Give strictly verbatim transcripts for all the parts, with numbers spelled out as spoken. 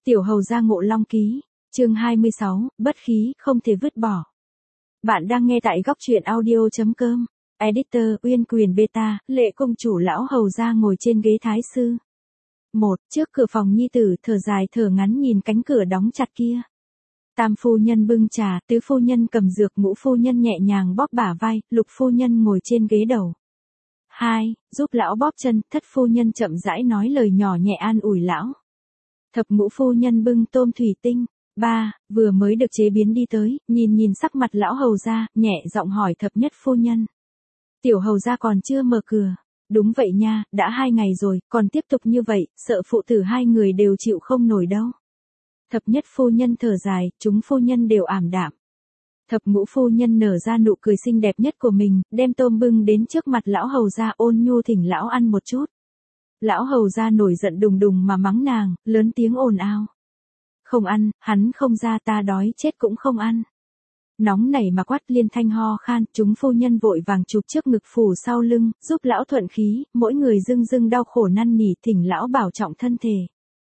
Tiểu hầu gia Ngộ Long ký, chương hai mươi sáu, bất khí, không thể vứt bỏ. Bạn đang nghe tại góc truyện audio.com. Editor, Uyên Quyền Beta, Lệ công chủ lão hầu gia ngồi trên ghế thái sư. Một, trước cửa phòng nhi tử thở dài thở ngắn nhìn cánh cửa đóng chặt kia. Tam phu nhân bưng trà, tứ phu nhân cầm dược, ngũ phu nhân nhẹ nhàng bóp bả vai, lục phu nhân ngồi trên ghế đầu. Hai, giúp lão bóp chân, thất phu nhân chậm rãi nói lời nhỏ nhẹ an ủi lão. Thập ngũ phu nhân bưng tôm thủy tinh. Ba, vừa mới được chế biến đi tới, nhìn nhìn sắc mặt lão hầu gia, nhẹ giọng hỏi thập nhất phu nhân. Tiểu hầu gia còn chưa mở cửa. Đúng vậy nha, đã hai ngày rồi, còn tiếp tục như vậy, sợ phụ tử hai người đều chịu không nổi đâu. Thập nhất phu nhân thở dài, chúng phu nhân đều ảm đạm. Thập ngũ phu nhân nở ra nụ cười xinh đẹp nhất của mình, đem tôm bưng đến trước mặt lão hầu gia ôn nhu thỉnh lão ăn một chút. Lão hầu gia nổi giận đùng đùng mà mắng nàng, lớn tiếng ồn ào. Không ăn, hắn không ra ta đói chết cũng không ăn. Nóng nảy mà quát liên thanh ho khan, chúng phu nhân vội vàng chụp trước ngực phủ sau lưng, giúp lão thuận khí, mỗi người dưng dưng đau khổ năn nỉ thỉnh lão bảo trọng thân thể.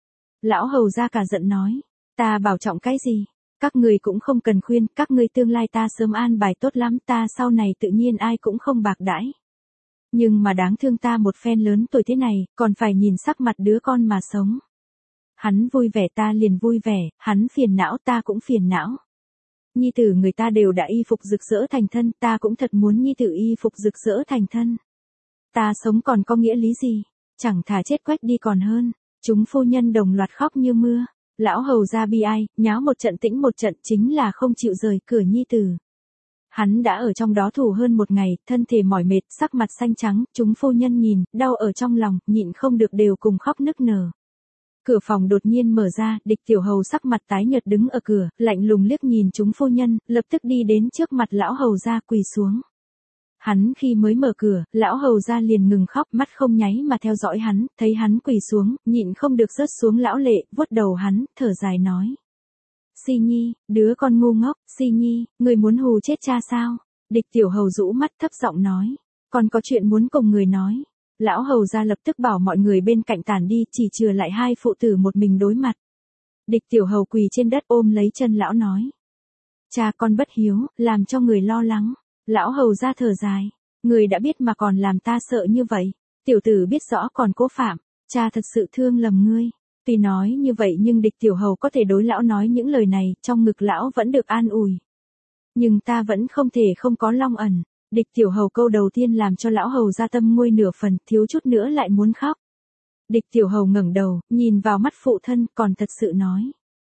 Lão hầu gia cả giận nói, ta bảo trọng cái gì? Các người cũng không cần khuyên, các ngươi tương lai ta sớm an bài tốt lắm, ta sau này tự nhiên ai cũng không bạc đãi. Nhưng mà đáng thương ta một phen lớn tuổi thế này, còn phải nhìn sắc mặt đứa con mà sống. Hắn vui vẻ ta liền vui vẻ, hắn phiền não ta cũng phiền não. Nhi tử người ta đều đã y phục rực rỡ thành thân, ta cũng thật muốn nhi tử y phục rực rỡ thành thân. Ta sống còn có nghĩa lý gì, chẳng thà chết quách đi còn hơn. Chúng phu nhân đồng loạt khóc như mưa. Lão hầu gia bi ai, nháo một trận tĩnh một trận chính là không chịu rời cửa nhi tử. Hắn đã ở trong đó thủ hơn một ngày, thân thể mỏi mệt, sắc mặt xanh trắng, chúng phu nhân nhìn, đau ở trong lòng, nhịn không được đều cùng khóc nức nở. Cửa phòng đột nhiên mở ra, địch tiểu hầu sắc mặt tái nhợt đứng ở cửa, lạnh lùng liếc nhìn chúng phu nhân, lập tức đi đến trước mặt lão hầu gia quỳ xuống. Hắn khi mới mở cửa, lão hầu gia liền ngừng khóc, mắt không nháy mà theo dõi hắn, thấy hắn quỳ xuống, nhịn không được rớt xuống lão lệ, vuốt đầu hắn, thở dài nói. Si Nhi, đứa con ngu ngốc, Si Nhi, người muốn hù chết cha sao? Địch tiểu hầu rũ mắt thấp giọng nói, con có chuyện muốn cùng người nói. Lão hầu gia lập tức bảo mọi người bên cạnh tản đi, chỉ chừa lại hai phụ tử một mình đối mặt. Địch tiểu hầu quỳ trên đất ôm lấy chân lão nói. Cha con bất hiếu, làm cho người lo lắng. Lão hầu gia thở dài, người đã biết mà còn làm ta sợ như vậy. Tiểu tử biết rõ còn cố phạm, cha thật sự thương lầm ngươi. Tuy nói như vậy nhưng địch tiểu hầu có thể đối lão nói những lời này, trong ngực lão vẫn được an ủi. Nhưng ta vẫn không thể không có long ẩn. Địch tiểu hầu câu đầu tiên làm cho lão hầu gia tâm nguôi nửa phần, thiếu chút nữa lại muốn khóc. Địch tiểu hầu ngẩng đầu, nhìn vào mắt phụ thân, còn thật sự nói.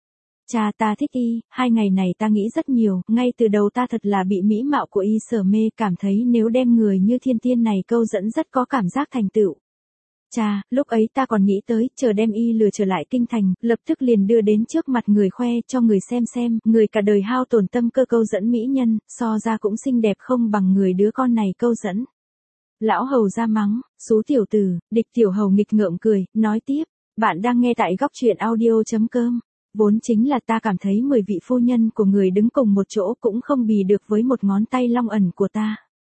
Cha ta thích y, hai ngày này ta nghĩ rất nhiều, ngay từ đầu ta thật là bị mỹ mạo của y sở mê, cảm thấy nếu đem người như thiên tiên này câu dẫn rất có cảm giác thành tựu. Cha, lúc ấy ta còn nghĩ tới, chờ đem y lừa trở lại kinh thành, lập tức liền đưa đến trước mặt người khoe cho người xem xem, người cả đời hao tổn tâm cơ câu dẫn mỹ nhân, so ra cũng xinh đẹp không bằng người đứa con này câu dẫn. Lão hầu ra mắng, xú tiểu tử, địch tiểu hầu nghịch ngợm cười, nói tiếp, bạn đang nghe tại góc truyện audio.com. Vốn chính là ta cảm thấy mười vị phu nhân của người đứng cùng một chỗ cũng không bì được với một ngón tay long ẩn của ta.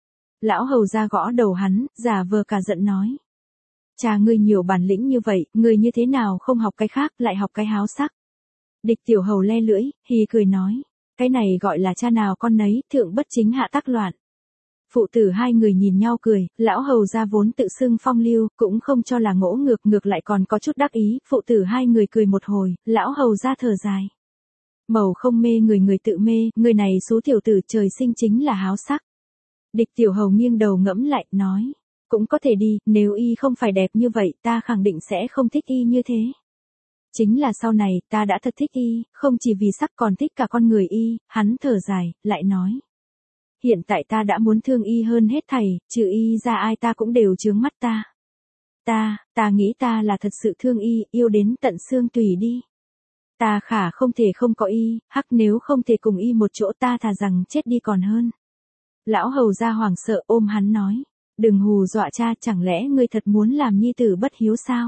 Lão hầu ra gõ đầu hắn, giả vờ cả giận nói. Cha ngươi nhiều bản lĩnh như vậy, ngươi như thế nào không học cái khác lại học cái háo sắc. Địch tiểu hầu le lưỡi, hì cười nói. Cái này gọi là cha nào con nấy, thượng bất chính hạ tác loạn. Phụ tử hai người nhìn nhau cười, lão hầu ra vốn tự xưng phong lưu, cũng không cho là ngỗ ngược ngược lại còn có chút đắc ý, phụ tử hai người cười một hồi, lão hầu ra thở dài. Mầu không mê người người tự mê, người này số tiểu tử trời sinh chính là háo sắc. Địch tiểu hầu nghiêng đầu ngẫm lại, nói. Cũng có thể đi, nếu y không phải đẹp như vậy, ta khẳng định sẽ không thích y như thế. Chính là sau này, ta đã thật thích y, không chỉ vì sắc còn thích cả con người y, hắn thở dài, lại nói. Hiện tại ta đã muốn thương y hơn hết thảy, trừ y ra ai ta cũng đều chướng mắt ta. Ta, ta nghĩ ta là thật sự thương y, yêu đến tận xương tùy đi. Ta khả không thể không có y, hắc nếu không thể cùng y một chỗ ta thà rằng chết đi còn hơn. Lão hầu ra hoảng sợ ôm hắn nói. Đừng hù dọa cha, chẳng lẽ ngươi thật muốn làm nhi tử bất hiếu sao?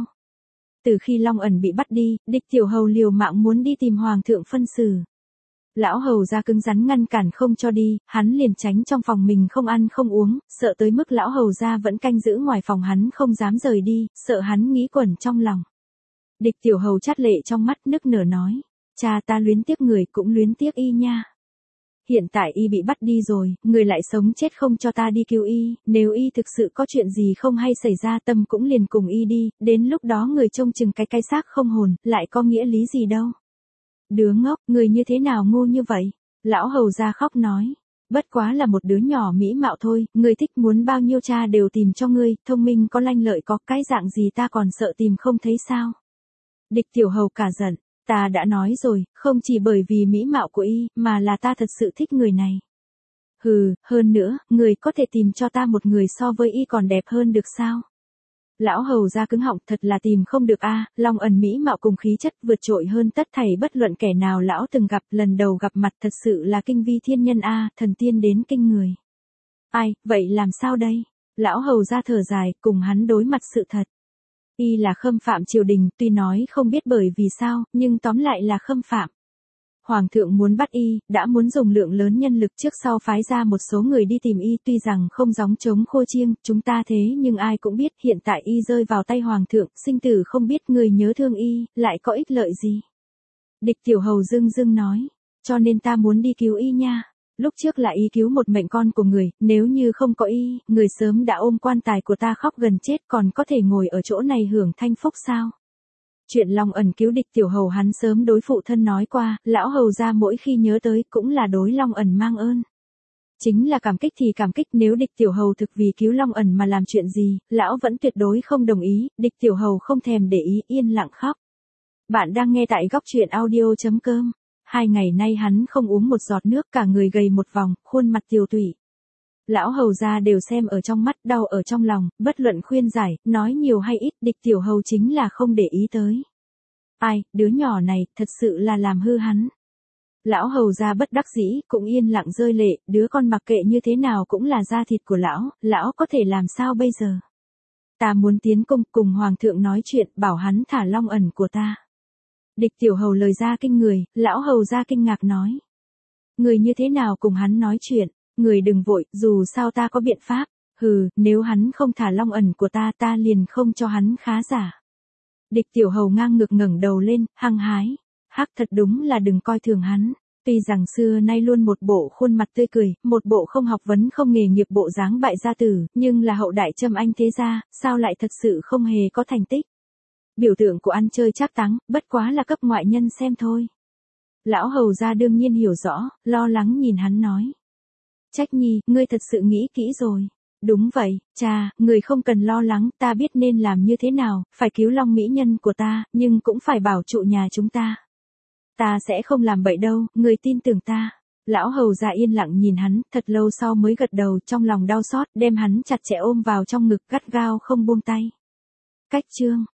Từ khi Long ẩn bị bắt đi, địch tiểu hầu liều mạng muốn đi tìm hoàng thượng phân xử. Lão hầu ra cứng rắn ngăn cản không cho đi, hắn liền tránh trong phòng mình không ăn không uống, sợ tới mức lão hầu ra vẫn canh giữ ngoài phòng hắn không dám rời đi, sợ hắn nghĩ quẩn trong lòng. Địch tiểu hầu chát lệ trong mắt nức nở nói. Cha ta luyến tiếc người cũng luyến tiếc y nha. Hiện tại y bị bắt đi rồi, người lại sống chết không cho ta đi cứu y, nếu y thực sự có chuyện gì không hay xảy ra tâm cũng liền cùng y đi, đến lúc đó người trông chừng cái cái xác không hồn, lại có nghĩa lý gì đâu. Đứa ngốc, người như thế nào ngu như vậy? Lão hầu ra khóc nói. Bất quá là một đứa nhỏ mỹ mạo thôi, người thích muốn bao nhiêu cha đều tìm cho ngươi, thông minh có lanh lợi có cái dạng gì ta còn sợ tìm không thấy sao? Địch tiểu hầu cả giận. Ta đã nói rồi, không chỉ bởi vì mỹ mạo của y, mà là ta thật sự thích người này. Hừ, hơn nữa, người có thể tìm cho ta một người so với y còn đẹp hơn được sao? Lão hầu ra cứng họng, thật là tìm không được a, Long ẩn mỹ mạo cùng khí chất vượt trội hơn tất thảy bất luận kẻ nào lão từng gặp, lần đầu gặp mặt thật sự là kinh vi thiên nhân a, thần tiên đến kinh người. Ai, vậy làm sao đây? Lão hầu ra thở dài, cùng hắn đối mặt sự thật. Y là khâm phạm triều đình, tuy nói không biết bởi vì sao, nhưng tóm lại là khâm phạm. Hoàng thượng muốn bắt y, đã muốn dùng lượng lớn nhân lực trước sau phái ra một số người đi tìm y, tuy rằng không gióng trống khô chiêng, chúng ta thế nhưng ai cũng biết hiện tại y rơi vào tay hoàng thượng, sinh tử không biết, người nhớ thương y, lại có ích lợi gì. Địch tiểu hầu dưng dưng nói, cho nên ta muốn đi cứu y nha. Lúc trước là y cứu một mệnh con của người, nếu như không có y, người sớm đã ôm quan tài của ta khóc gần chết, còn có thể ngồi ở chỗ này hưởng thanh phúc sao? Chuyện Long ẩn cứu địch tiểu hầu hắn sớm đối phụ thân nói qua, lão hầu ra mỗi khi nhớ tới cũng là đối Long ẩn mang ơn. Chính là cảm kích thì cảm kích, nếu địch tiểu hầu thực vì cứu Long ẩn mà làm chuyện gì, lão vẫn tuyệt đối không đồng ý, địch tiểu hầu không thèm để ý, yên lặng khóc. Bạn đang nghe tại góc truyện audio chấm com. Hai ngày nay hắn không uống một giọt nước, cả người gầy một vòng, khuôn mặt tiều tụy. Lão hầu ra đều xem ở trong mắt, đau ở trong lòng, bất luận khuyên giải, nói nhiều hay ít, địch tiểu hầu chính là không để ý tới. Ai, đứa nhỏ này, thật sự là làm hư hắn. Lão hầu ra bất đắc dĩ, cũng yên lặng rơi lệ, đứa con mặc kệ như thế nào cũng là da thịt của lão, lão có thể làm sao bây giờ? Ta muốn tiến cung cùng hoàng thượng nói chuyện, bảo hắn thả Long ẩn của ta. Địch tiểu hầu lời ra kinh người, lão hầu ra kinh ngạc nói. Người như thế nào cùng hắn nói chuyện, người đừng vội, dù sao ta có biện pháp, hừ, nếu hắn không thả Long ẩn của ta ta liền không cho hắn khá giả. Địch tiểu hầu ngang ngược ngẩng đầu lên, hăng hái, hắc thật đúng là đừng coi thường hắn, tuy rằng xưa nay luôn một bộ khuôn mặt tươi cười, một bộ không học vấn không nghề nghiệp bộ dáng bại gia tử, nhưng là hậu đại Trâm Anh thế gia, sao lại thật sự không hề có thành tích. Biểu tượng của ăn chơi trác táng, bất quá là cấp ngoại nhân xem thôi. Lão hầu ra đương nhiên hiểu rõ, lo lắng nhìn hắn nói. Trách nhi, ngươi thật sự nghĩ kỹ rồi. Đúng vậy, cha, người không cần lo lắng, ta biết nên làm như thế nào, phải cứu Long mỹ nhân của ta, nhưng cũng phải bảo trụ nhà chúng ta. Ta sẽ không làm bậy đâu, người tin tưởng ta. Lão hầu ra yên lặng nhìn hắn, thật lâu sau mới gật đầu, trong lòng đau xót, đem hắn chặt chẽ ôm vào trong ngực, gắt gao không buông tay. Cách chương